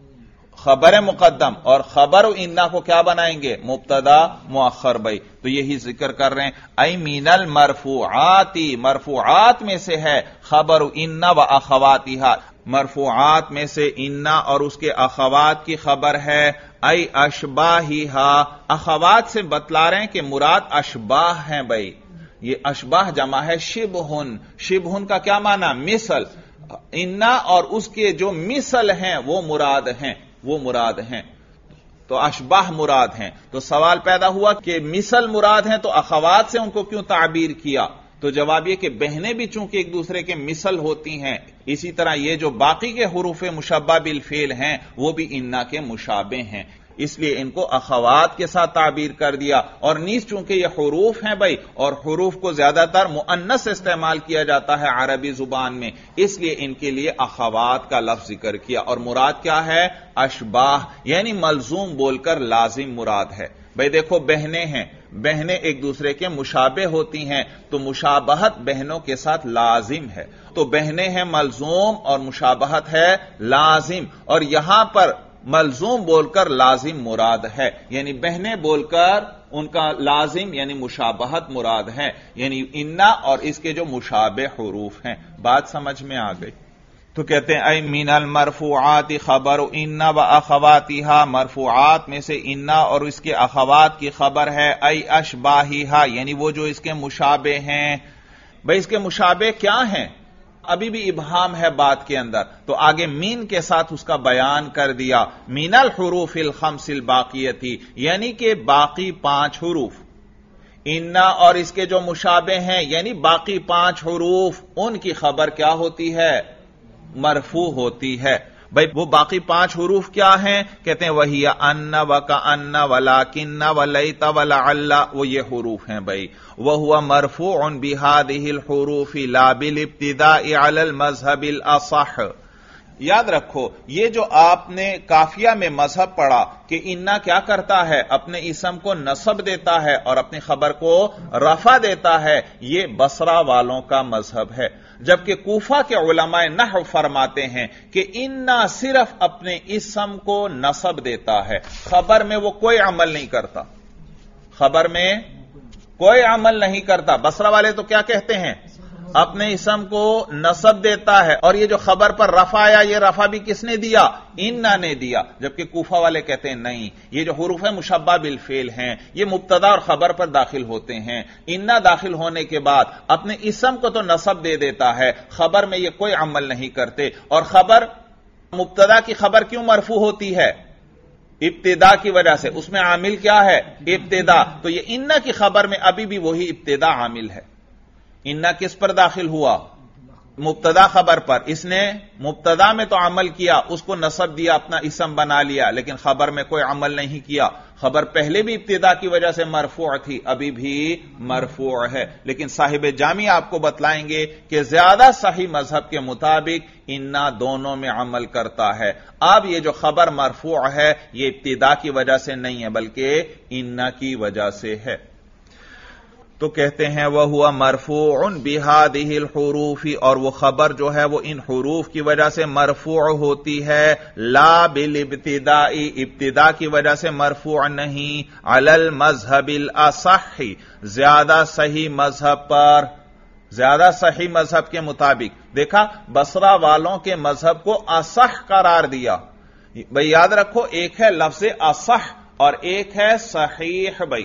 خبر مقدم. اور خبر انا کو کیا بنائیں گے؟ مبتدا مؤخر. بھائی تو یہی ذکر کر رہے ہیں. ای من المرفوعاتی، مرفوعات میں سے ہے خبر انا و اخواتہا، مرفوعات میں سے انا اور اس کے اخوات کی خبر ہے. ای اشباہہا، اخوات سے بتلا رہے ہیں کہ مراد اشباہ ہیں. بھائی یہ اشباہ جمع ہے شبہن. شبہن کا کیا معنی؟ مثل. انا اور اس کے جو مثل ہیں وہ مراد ہیں، وہ مراد ہیں. تو اشباہ مراد ہیں. تو سوال پیدا ہوا کہ مثل مراد ہیں تو اخوات سے ان کو کیوں تعبیر کیا؟ تو جواب یہ کہ بہنیں بھی چونکہ ایک دوسرے کے مثل ہوتی ہیں، اسی طرح یہ جو باقی کے حروف مشبہ بالفعل ہیں وہ بھی انا کے مشابہ ہیں، اس لیے ان کو اخوات کے ساتھ تعبیر کر دیا. اور نیز چونکہ یہ حروف ہیں بھائی، اور حروف کو زیادہ تر مؤنث استعمال کیا جاتا ہے عربی زبان میں، اس لیے ان کے لیے اخوات کا لفظ ذکر کیا. اور مراد کیا ہے؟ اشباہ، یعنی ملزوم بول کر لازم مراد ہے. بھائی دیکھو بہنیں ہیں، بہنیں ایک دوسرے کے مشابہ ہوتی ہیں، تو مشابہت بہنوں کے ساتھ لازم ہے. تو بہنیں ہیں ملزوم اور مشابہت ہے لازم. اور یہاں پر ملزوم بول کر لازم مراد ہے، یعنی بہنیں بول کر ان کا لازم یعنی مشابہت مراد ہے، یعنی انا اور اس کے جو مشابہ حروف ہیں. بات سمجھ میں آ گئی؟ تو کہتے ہیں اے من المرفوعات خبر انا و اخواتہا، مرفوعات میں سے انا اور اس کے اخوات کی خبر ہے. اے اشباہہا، یعنی وہ جو اس کے مشابہ ہیں. بھئی اس کے مشابہ کیا ہیں؟ ابھی بھی ابہام ہے بات کے اندر، تو آگے مین کے ساتھ اس کا بیان کر دیا. من الحروف الخمس الباقیتی، یعنی کہ باقی 5 حروف. انا اور اس کے جو مشابہ ہیں یعنی باقی 5 حروف، ان کی خبر کیا ہوتی ہے؟ مرفوع ہوتی ہے. بھئی وہ باقی 5 حروف کیا ہیں؟ کہتے ہیں وہی ان وکأن ولکن ولیت ولعل، وہ یہ حروف ہیں. بھئی وہو مرفوع بہذہ الحروف لا بالابتداء علی المذہب الاصح. یاد رکھو یہ جو آپ نے کافیہ میں مذہب پڑھا کہ انا کیا کرتا ہے؟ اپنے اسم کو نصب دیتا ہے اور اپنی خبر کو رفع دیتا ہے، یہ بصرہ والوں کا مذہب ہے. جبکہ کوفہ کے علماء نحو فرماتے ہیں کہ انا صرف اپنے اسم کو نصب دیتا ہے، خبر میں وہ کوئی عمل نہیں کرتا، خبر میں کوئی عمل نہیں کرتا. بصرہ والے تو کیا کہتے ہیں؟ اپنے اسم کو نصب دیتا ہے، اور یہ جو خبر پر رفع آیا یہ رفع بھی کس نے دیا؟ انا نے دیا. جبکہ کوفہ والے کہتے ہیں نہیں، یہ جو حروف مشبہ بالفعل ہیں یہ مبتدا اور خبر پر داخل ہوتے ہیں. انا داخل ہونے کے بعد اپنے اسم کو تو نصب دے دیتا ہے، خبر میں یہ کوئی عمل نہیں کرتے. اور خبر مبتدا کی خبر کیوں مرفوع ہوتی ہے؟ ابتدا کی وجہ سے. اس میں عامل کیا ہے؟ ابتدا. تو یہ انا کی خبر میں ابھی بھی وہی ابتدا عامل ہے. انا کس پر داخل ہوا؟ مبتدا خبر پر. اس نے مبتدا میں تو عمل کیا، اس کو نصب دیا، اپنا اسم بنا لیا، لیکن خبر میں کوئی عمل نہیں کیا. خبر پہلے بھی ابتدا کی وجہ سے مرفوع تھی، ابھی بھی مرفوع ہے. لیکن صاحب جامی آپ کو بتلائیں گے کہ زیادہ صحیح مذہب کے مطابق انا دونوں میں عمل کرتا ہے. اب یہ جو خبر مرفوع ہے یہ ابتدا کی وجہ سے نہیں ہے بلکہ انا کی وجہ سے ہے. تو کہتے ہیں وَهُوَ مَرْفُوعٌ بِهَذِهِ الْحُرُوفِ، اور وہ خبر جو ہے وہ ان حروف کی وجہ سے مرفوع ہوتی ہے. لا بالابتداء، ابتدا کی وجہ سے مرفوع نہیں. علی المذہب الاصح، زیادہ صحیح مذہب پر، زیادہ صحیح مذہب کے مطابق. دیکھا بصرہ والوں کے مذہب کو اصح قرار دیا. بھئی یاد رکھو ایک ہے لفظ اصح اور ایک ہے صحیح. بھئی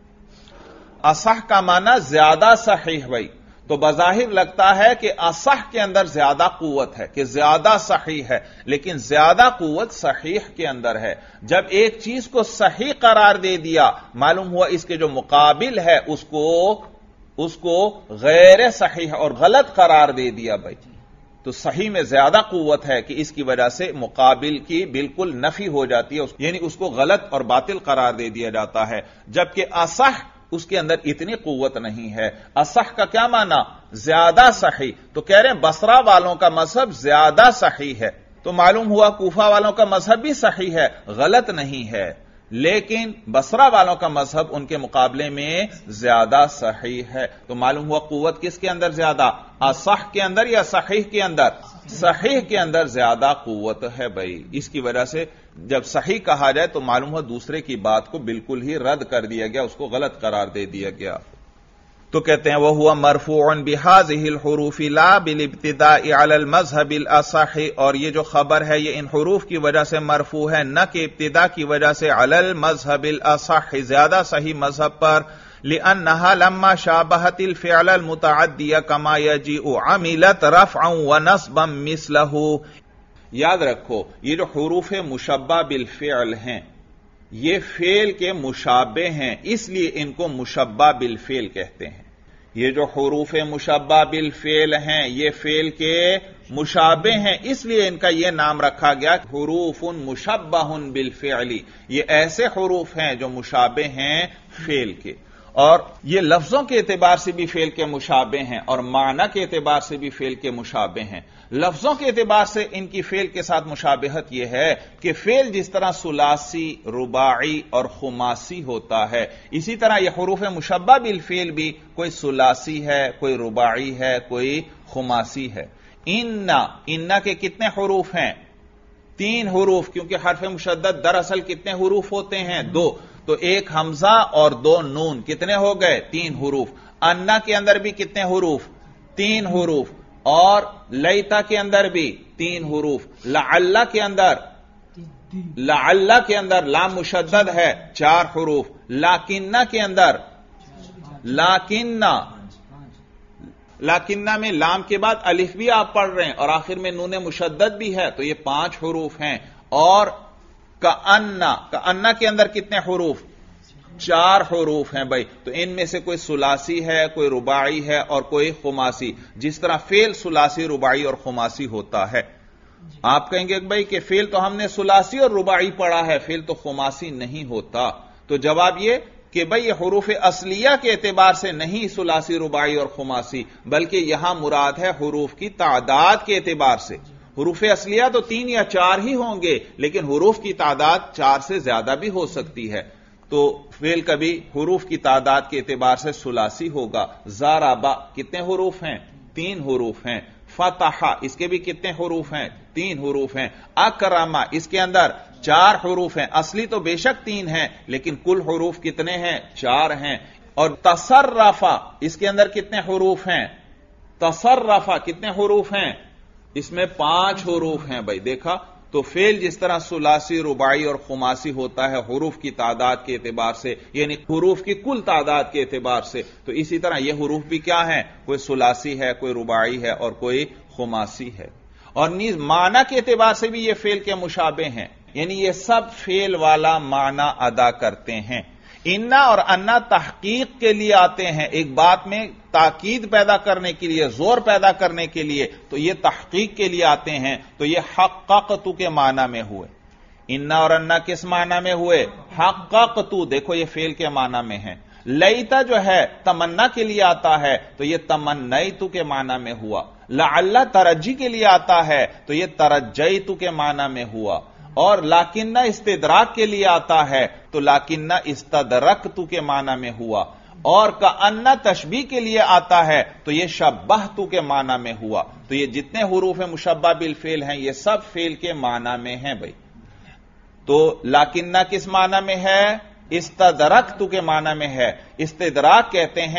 اصح کا معنی زیادہ صحیح. بھئی تو بظاہر لگتا ہے کہ اصح کے اندر زیادہ قوت ہے، کہ زیادہ صحیح ہے، لیکن زیادہ قوت صحیح کے اندر ہے. جب ایک چیز کو صحیح قرار دے دیا معلوم ہوا اس کے جو مقابل ہے اس کو غیر صحیح اور غلط قرار دے دیا. بھئی تو صحیح میں زیادہ قوت ہے کہ اس کی وجہ سے مقابل کی بالکل نفی ہو جاتی ہے، یعنی اس کو غلط اور باطل قرار دے دیا جاتا ہے، جبکہ اصح اس کے اندر اتنی قوت نہیں ہے۔ اصح کا کیا معنی؟ زیادہ صحیح۔ تو کہہ رہے ہیں بصرہ والوں کا مذہب زیادہ صحیح ہے، تو معلوم ہوا کوفہ والوں کا مذہب بھی صحیح ہے، غلط نہیں ہے، لیکن بصرہ والوں کا مذہب ان کے مقابلے میں زیادہ صحیح ہے۔ تو معلوم ہوا قوت کس کے اندر زیادہ؟ اصح کے اندر یا صحیح کے اندر؟ صحیح کے اندر زیادہ قوت ہے بھائی۔ اس کی وجہ سے جب صحیح کہا جائے تو معلوم ہوا دوسرے کی بات کو بالکل ہی رد کر دیا گیا، اس کو غلط قرار دے دیا گیا۔ تو کہتے ہیں وَهُوَ مَرْفُوعٌ بِهَذِهِ الْحُرُوفِ لَا بِالِابْتِدَاءِ عَلَى الْمَذْهَبِ الْأَصَحِّ، اور یہ جو خبر ہے یہ ان حروف کی وجہ سے مرفوع ہے، نہ کہ ابتدا کی وجہ سے عَلَى الْمَذْهَبِ الْأَصَحِّ، زیادہ صحیح مذہب پر، لِأَنَّهَا لَمَّا شَابَهَتِ الْفِعْلَ الْمُتَعَدِّيَ كَمَا يَجِيءُ عَمِلَتْ رَفْعًا وَنَصْبًا مِثْلَهُ۔ یاد رکھو یہ جو حروف مشبہ بالفعل ہیں یہ فعل کے مشابہ ہیں، اس لیے ان کو مشبہ بالفعل کہتے ہیں۔ یہ جو حروف مشبہ بالفعل ہیں یہ فعل کے مشابہ ہیں، اس لیے ان کا یہ نام رکھا گیا حروف مشبہ بالفعل۔ یہ ایسے حروف ہیں جو مشابہ ہیں فعل کے، اور یہ لفظوں کے اعتبار سے بھی فعل کے مشابہ ہیں اور معنی کے اعتبار سے بھی فعل کے مشابہ ہیں۔ لفظوں کے اعتبار سے ان کی فعل کے ساتھ مشابہت یہ ہے کہ فعل جس طرح ثلاثی، رباعی اور خماسی ہوتا ہے، اسی طرح یہ حروف مشبہ بالفعل بھی کوئی ثلاثی ہے، کوئی رباعی ہے، کوئی خماسی ہے۔ ان کے کتنے حروف ہیں؟ 3 حروف، کیونکہ حرف مشدد دراصل کتنے حروف ہوتے ہیں؟ 2، تو 1 حمزہ اور 2 نون، کتنے ہو گئے؟ 3 حروف۔ انا کے اندر بھی کتنے حروف؟ 3 حروف، اور لیتا کے اندر بھی 3 حروف۔ لعل کے اندر لام مشدد ہے 4 حروف۔ لاکنہ کے اندر لاکنہ میں لام کے بعد الف بھی آپ پڑھ رہے ہیں اور آخر میں نون مشدد بھی ہے، تو یہ 5 حروف ہیں۔ اور کأنہ کے اندر کتنے حروف؟ 4 حروف ہیں بھائی۔ تو ان میں سے کوئی ثلاثی ہے، کوئی رباعی ہے اور کوئی خماسی، جس طرح فعل ثلاثی، رباعی اور خماسی ہوتا ہے۔ آپ کہیں گے بھائی کہ فعل تو ہم نے ثلاثی اور رباعی پڑھا ہے، فعل تو خماسی نہیں ہوتا۔ تو جواب یہ کہ بھئی یہ حروف اصلیہ کے اعتبار سے نہیں ثلاثی، رباعی اور خماسی، بلکہ یہاں مراد ہے حروف کی تعداد کے اعتبار سے۔ حروف اصلیہ تو 3 یا 4 ہی ہوں گے، لیکن حروف کی تعداد 4 سے زیادہ بھی ہو سکتی ہے، تو فعل کبھی حروف کی تعداد کے اعتبار سے ثلاثی ہوگا۔ ضربہ کتنے حروف ہیں؟ 3 حروف ہیں۔ فتح اس کے بھی کتنے حروف ہیں؟ 3 حروف ہیں۔ اکرم اس کے اندر 4 حروف ہیں، اصلی تو بے شک 3 ہیں لیکن کل حروف کتنے ہیں؟ 4 ہیں۔ اور تصرف اس کے اندر کتنے حروف ہیں؟ تصرف کتنے حروف ہیں؟ اس میں 5 حروف ہیں بھائی۔ دیکھا تو فعل جس طرح ثلاثی، رباعی اور خماسی ہوتا ہے حروف کی تعداد کے اعتبار سے، یعنی حروف کی کل تعداد کے اعتبار سے، تو اسی طرح یہ حروف بھی کیا ہیں؟ کوئی ثلاثی ہے، کوئی رباعی ہے اور کوئی خماسی ہے۔ اور نیز معنی کے اعتبار سے بھی یہ فعل کے مشابہ ہیں، یعنی یہ سب فعل والا معنی ادا کرتے ہیں۔ انا اور انا تحقیق کے لیے آتے ہیں، ایک بات میں تاکید پیدا کرنے کے لیے، زور پیدا کرنے کے لیے، تو یہ تحقیق کے لیے آتے ہیں، تو یہ حققت کے معنی میں ہوئے۔ انا اور انا کس معنی میں ہوئے؟ حققت، دیکھو یہ فعل کے معنی میں ہے۔ لیتا جو ہے تمنا کے لیے آتا ہے تو یہ تمنیت کے معنی میں ہوا۔ لعل ترجی کے لیے آتا ہے تو یہ ترجیت کے معنی میں ہوا۔ اور لاکنہ استدراک کے لیے آتا ہے تو لاکنہ استدرکت کے معنی میں ہوا۔ اور کأنہ تشبیہ کے لیے آتا ہے تو یہ شبہت کے معنی میں ہوا۔ تو یہ جتنے حروف مشبہ بالفعل ہیں یہ سب فعل کے معنی میں ہیں بھائی۔ تو لاکنہ کس معنی میں ہے؟ استدرکت کے معنی میں ہے۔ استدراک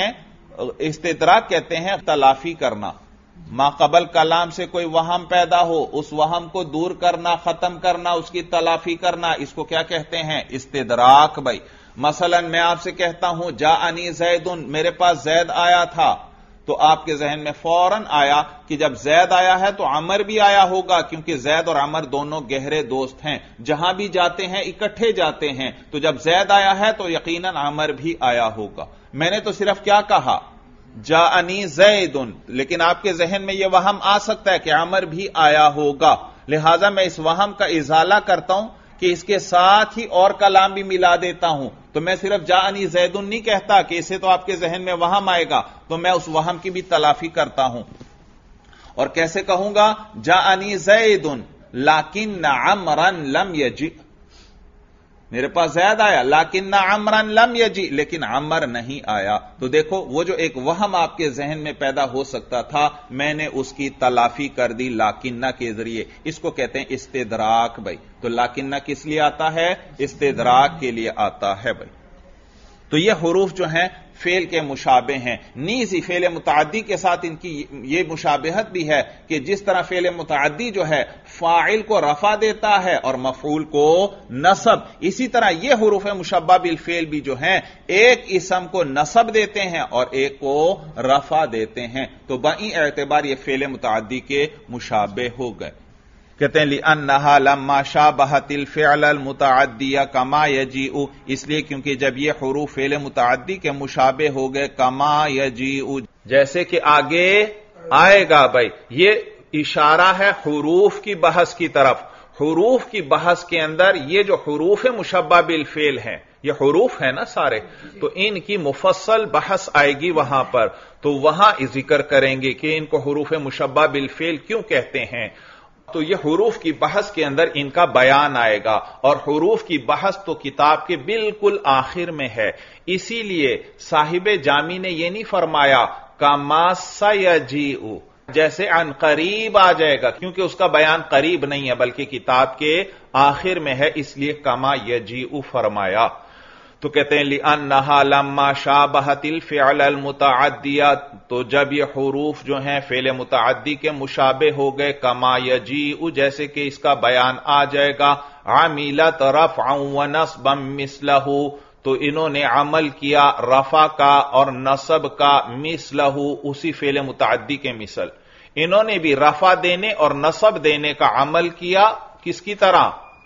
کہتے ہیں تلافی کرنا، ما قبل کلام سے کوئی وہم پیدا ہو، اس وہم کو دور کرنا، ختم کرنا، اس کی تلافی کرنا، اس کو کیا کہتے ہیں؟ استدراک بھائی۔ مثلا میں آپ سے کہتا ہوں جاءنی زید، میرے پاس زید آیا تھا، تو آپ کے ذہن میں فوراً آیا کہ جب زید آیا ہے تو عمر بھی آیا ہوگا، کیونکہ زید اور عمر دونوں گہرے دوست ہیں، جہاں بھی جاتے ہیں اکٹھے جاتے ہیں، تو جب زید آیا ہے تو یقیناً عمر بھی آیا ہوگا۔ میں نے تو صرف کیا کہا؟ جاءنی زیدن، لیکن آپ کے ذہن میں یہ وہم آ سکتا ہے کہ عمر بھی آیا ہوگا، لہذا میں اس وہم کا ازالہ کرتا ہوں کہ اس کے ساتھ ہی اور کلام بھی ملا دیتا ہوں. تو میں صرف جاءنی زیدن نہیں کہتا کہ اسے تو آپ کے ذہن میں وہم آئے گا، تو میں اس وہم کی بھی تلافی کرتا ہوں. اور کیسے کہوں گا؟ جاءنی زیدن لیکن عمرا لم یجئ، میرے پاس زید آیا لیکن عمرا لم یجئ، لیکن عمر نہیں آیا. تو دیکھو وہ جو ایک وہم آپ کے ذہن میں پیدا ہو سکتا تھا، میں نے اس کی تلافی کر دی لیکن کے ذریعے. اس کو کہتے ہیں استدراک بھائی. تو لیکن کس لیے آتا ہے؟ استدراک کے لیے آتا ہے بھائی. تو یہ حروف جو ہیں فعل کے مشابہ ہیں. نیز ہی فعل متعدی کے ساتھ ان کی یہ مشابہت بھی ہے کہ جس طرح فعل متعدی جو ہے فاعل کو رفع دیتا ہے اور مفعول کو نصب، اسی طرح یہ حروف مشبہ بالفعل بھی جو ہیں ایک اسم کو نصب دیتے ہیں اور ایک کو رفع دیتے ہیں. تو بئی اعتبار یہ فعل متعدی کے مشابہ ہو گئے. کہتے ہیں لِأَنَّهَا لَمَّا شَابَهَتِ الْفِعْلَ الْمُتَعَدِّيَ كَمَا يَجِئُ، اس لیے کیونکہ جب یہ حروف فعل متعدی کے مشابہ ہو گئے کما یجیء، جیسے کہ آگے آئے گا بھائی. یہ اشارہ ہے حروف کی بحث کی طرف. حروف کی بحث کے اندر یہ جو حروف مشبہ بالفعل ہیں، یہ حروف ہیں نا سارے، تو ان کی مفصل بحث آئے گی وہاں پر. تو وہاں ذکر کریں گے کہ ان کو حروف مشبہ بالفعل کیوں کہتے ہیں. تو یہ حروف کی بحث کے اندر ان کا بیان آئے گا، اور حروف کی بحث تو کتاب کے بالکل آخر میں ہے. اسی لیے صاحب جامی نے یہ نہیں فرمایا کما سیجیء جیسے عن قریب آ جائے گا، کیونکہ اس کا بیان قریب نہیں ہے بلکہ کتاب کے آخر میں ہے، اس لیے کما یجیء فرمایا. تو کہتے ہیں لِأَنَّهَا لَمَّا شَابَهَتِ الْفِعْلَ الْمُتَعَدِّيَ، تو جب یہ حروف جو ہیں فعل متعدی کے مشابہ ہو گئے کما یجیء جیسے کہ اس کا بیان آ جائے گا، عَمِلَتْ رَفْعًا وَنَصْبًا مِثْلَهُ، تو انہوں نے عمل کیا رفع کا اور نصب کا مثلہ، اسی فعل متعدی کے مثل. انہوں نے بھی رفع دینے اور نصب دینے کا عمل کیا، کس کی طرح؟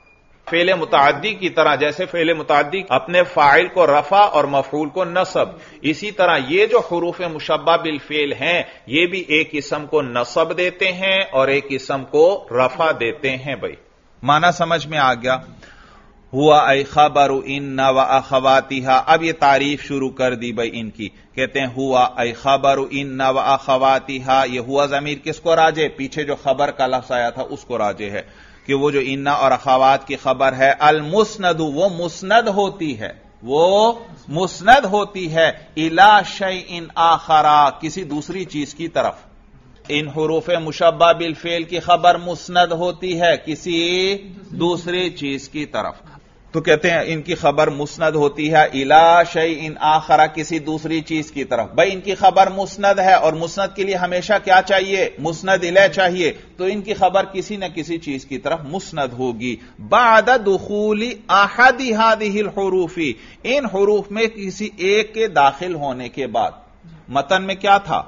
فعل متعدی کی طرح. جیسے فعل متعدی اپنے فاعل کو رفع اور مفعول کو نصب، اسی طرح یہ جو حروف مشبہ بالفعل ہیں یہ بھی ایک اسم کو نصب دیتے ہیں اور ایک اسم کو رفع دیتے ہیں. بھائی معنی سمجھ میں آ گیا؟ ہوا ای خبر ان و اخواتها. اب یہ تعریف شروع کر دی بھائی ان کی. کہتے ہیں ہوا ای خبر ان و اخواتها، یہ ہوا ضمیر کس کو راجع؟ پیچھے جو خبر کا لفظ آیا تھا اس کو راجع ہے کہ وہ جو انا اور اخوات کی خبر ہے المسند، وہ مسند ہوتی ہے، وہ مسند ہوتی ہے الی شیء آخر، کسی دوسری چیز کی طرف. ان حروف مشبہ بالفعل کی خبر مسند ہوتی ہے کسی دوسری چیز کی طرف. تو کہتے ہیں ان کی خبر مسند ہوتی ہے الی شیء آخر، کسی دوسری چیز کی طرف. بھائی ان کی خبر مسند ہے اور مسند کے لیے ہمیشہ کیا چاہیے؟ مسند الیہ چاہیے. تو ان کی خبر کسی نہ کسی چیز کی طرف مسند ہوگی. بعد دخول احد هذه الحروف، ان حروف میں کسی ایک کے داخل ہونے کے بعد. متن میں کیا تھا؟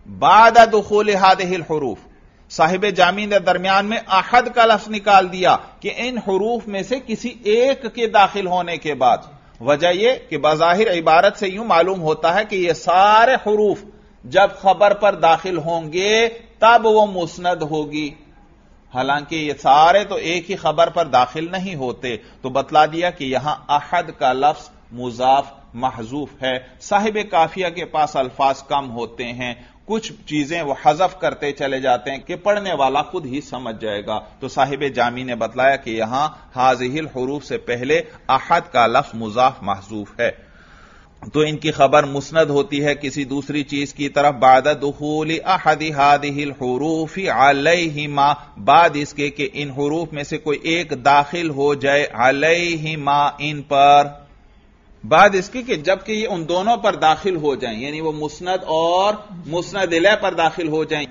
بعد دخول هذه الحروف. صاحب جامی نے درمیان میں احد کا لفظ نکال دیا کہ ان حروف میں سے کسی ایک کے داخل ہونے کے بعد. وجہ یہ کہ بظاہر عبارت سے یوں معلوم ہوتا ہے کہ یہ سارے حروف جب خبر پر داخل ہوں گے تب وہ مسند ہوگی، حالانکہ یہ سارے تو ایک ہی خبر پر داخل نہیں ہوتے. تو بتلا دیا کہ یہاں احد کا لفظ مضاف محذوف ہے. صاحب کافیہ کے پاس الفاظ کم ہوتے ہیں، کچھ چیزیں وہ حذف کرتے چلے جاتے ہیں کہ پڑھنے والا خود ہی سمجھ جائے گا. تو صاحب جامی نے بتلایا کہ یہاں ہذہ الحروف سے پہلے احد کا لفظ مضاف محذوف ہے. تو ان کی خبر مسند ہوتی ہے کسی دوسری چیز کی طرف بعد دخول احد هذه الحروف علیہما، بعد اس کے کہ ان حروف میں سے کوئی ایک داخل ہو جائے علیہما ان پر، بعد اس کی کہ جبکہ یہ ان دونوں پر داخل ہو جائیں، یعنی وہ مسند اور مسند الیہ پر داخل ہو جائیں.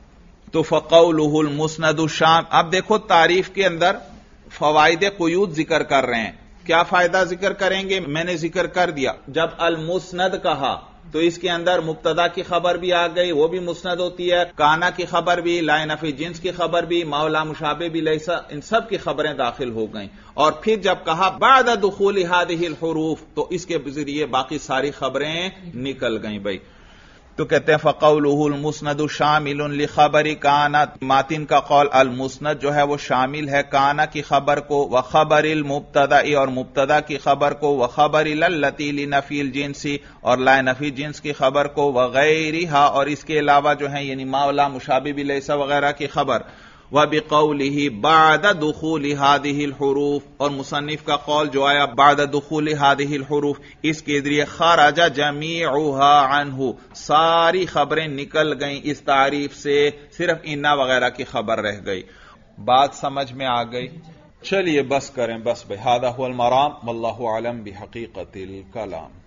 تو فقولہ المسند الشام. اب دیکھو تعریف کے اندر فوائد قیود ذکر کر رہے ہیں. کیا فائدہ ذکر کریں گے؟ میں نے ذکر کر دیا. جب المسند کہا تو اس کے اندر مبتدا کی خبر بھی آ گئی، وہ بھی مسند ہوتی ہے، کانا کی خبر بھی، لا نفی جنس کی خبر بھی، مولا مشابہ بھی، لیسا، ان سب کی خبریں داخل ہو گئیں. اور پھر جب کہا بعد دخول هذه الحروف تو اس کے ذریعے باقی ساری خبریں نکل گئیں. بھائی تو کہتے ہیں فقولہ المسند شامل لخبر کانت، ماتن کا قول المسند جو ہے وہ شامل ہے کانا کی خبر کو، وخبر المبتدا اور مبتدا کی خبر کو، وخبر التی لنفی الجنس اور لا نفی جنس کی خبر کو، وغیرہا اور اس کے علاوہ جو ہے یعنی ما لا مشابہ بلیس وغیرہ کی خبر، وبقولہ بعد دخول هذه الحروف اور مصنف کا قول جو آیا بعد دخول هذه الحروف، اس کے ذریعے خرج جمیعها عنہ، ساری خبریں نکل گئیں اس تعریف سے، صرف انا وغیرہ کی خبر رہ گئی۔ بات سمجھ میں آ گئی؟ چلیے بس کریں، بس بھائی، ھذا ھو المرام واللہ اعلم بحقیقت الکلام۔